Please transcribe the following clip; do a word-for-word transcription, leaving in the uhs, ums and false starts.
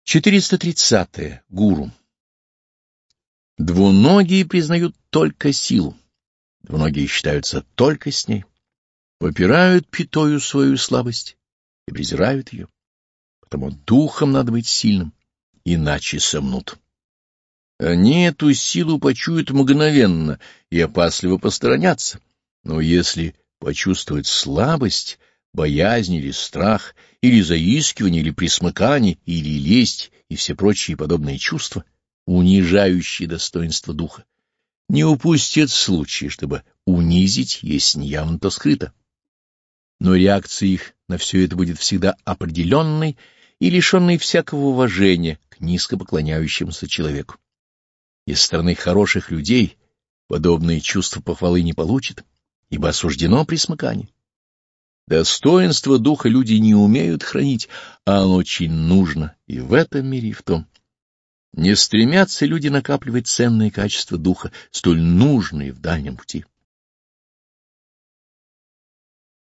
четыреста тридцатое. Гуру. Двуногие признают только силу, двуногие считаются только с ней, попирают пятою свою слабость и презирают ее, потому духом надо быть сильным, иначе сомнут. Они эту силу почуют мгновенно и опасливо посторонятся, но если почувствуют слабость, боязнь или страх, или заискивание, или пресмыкание, или лесть и все прочие подобные чувства, унижающие достоинство духа, не упустят случая, чтобы унизить, если не явно, то скрыто. Но реакция их на все это будет всегда определенной и лишенной всякого уважения к низко поклоняющемуся человеку. Из стороны хороших людей подобные чувства похвалы не получат, ибо осуждено пресмыкание. Достоинство духа люди не умеют хранить, а оно очень нужно и в этом мире, и в том. Не стремятся люди накапливать ценные качества духа, столь нужные в дальнем пути.